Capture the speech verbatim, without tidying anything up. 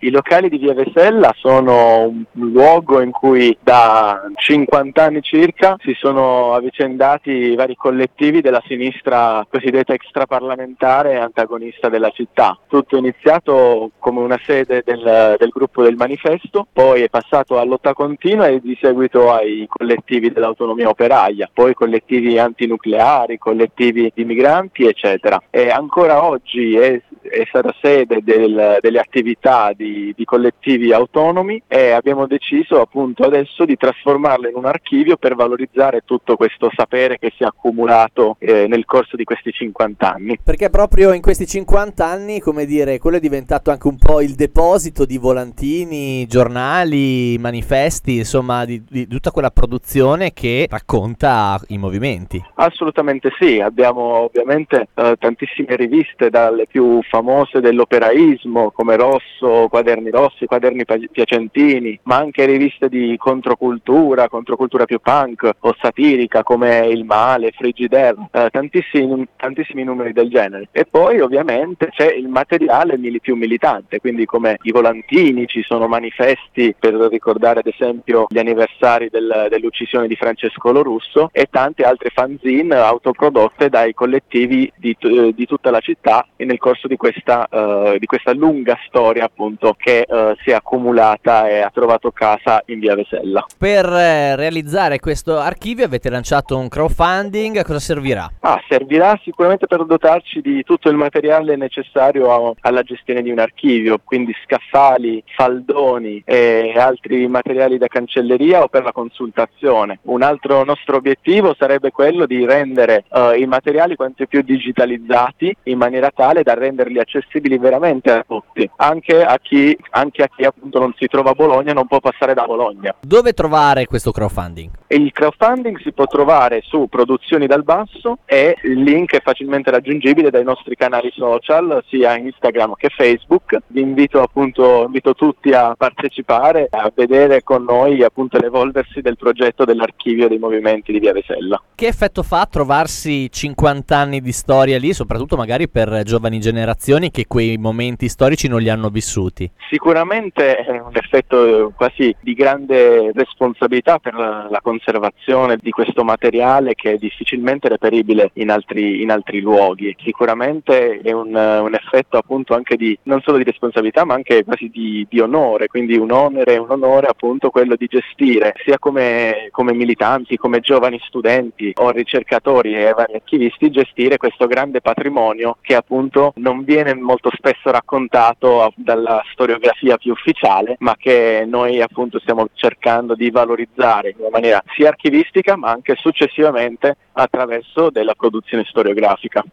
I locali di Via Vesella sono un luogo in cui da cinquanta anni circa si sono avvicendati vari collettivi della sinistra cosiddetta extraparlamentare e antagonista della città. Tutto è iniziato come una sede del, del gruppo del Manifesto, poi è passato a lotta continua e di seguito ai collettivi dell'autonomia operaia, poi collettivi antinucleari, collettivi di migranti, eccetera. E ancora oggi è, è stata sede del, delle attività di, di collettivi autonomi e abbiamo deciso appunto adesso di trasformarlo in un archivio per valorizzare tutto questo sapere che si è accumulato eh, nel corso di questi cinquanta anni. Perché proprio in questi cinquanta anni, come dire, quello è diventato anche un po' il deposito di volantini, giornali, manifesti, insomma di, di tutta quella produzione che racconta i movimenti. Assolutamente sì, abbiamo ovviamente eh, tantissime riviste, dalle più famose dell'operaismo come Rosso, Quaderni Rossi, Quaderni Piacentini, ma anche riviste di controcultura, controcultura più punk o satirica come Il Male, Frigidaire, eh, tantissimi, tantissimi numeri del genere. E poi ovviamente c'è il materiale mili- più militante, quindi come i volantini, ci sono manifesti per ricordare ad esempio gli anniversari del, dell'uccisione di Francesco Lorusso e tante altre fanzine autoprodotte dai collettivi di, di tutta la città e nel corso di questa, uh, di questa lunga storia appunto che uh, si è accumulata e ha trovato casa in Via Vesella. Per eh, realizzare questo archivio avete lanciato un crowdfunding, a cosa servirà? Ah, servirà sicuramente per dotarci di tutto il materiale necessario a, alla gestione di un archivio, quindi scaffali, faldoni e altri materiali da cancelleria o per la consultazione. Un altro nostro obiettivo sarebbe quello di rendere uh, i materiali quanto più digitalizzati in maniera tale da renderli accessibili veramente a tutti, anche a chi, anche a chi appunto non si trova a Bologna, non può passare da Bologna. Dove trovare questo crowdfunding? Il crowdfunding si può trovare su Produzioni dal Basso e il link è facilmente raggiungibile dai nostri canali social, sia Instagram che Facebook. Vi invito appunto invito tutti a partecipare, a vedere con noi appunto l'evolversi del progetto dell'archivio dei movimenti di Via Vesella. Che effetto fa trovarsi cinquanta anni di storia lì, soprattutto magari per giovani generazioni che quei momenti storici non li hanno vissuti? Sicuramente è un effetto quasi di grande responsabilità per la, la conservazione di questo materiale che è difficilmente reperibile in altri, in altri luoghi. Sicuramente è un, un effetto appunto anche di non solo di responsabilità ma anche quasi di, di onore, quindi un onere un onore appunto quello di gestire sia come, come militanti, come giovani studenti o ricercatori e vari archivisti, gestire questo grande patrimonio che appunto non viene molto spesso raccontato dalla storiografia più ufficiale, ma che noi appunto stiamo cercando di valorizzare in una maniera sia archivistica ma anche successivamente attraverso della produzione storiografica.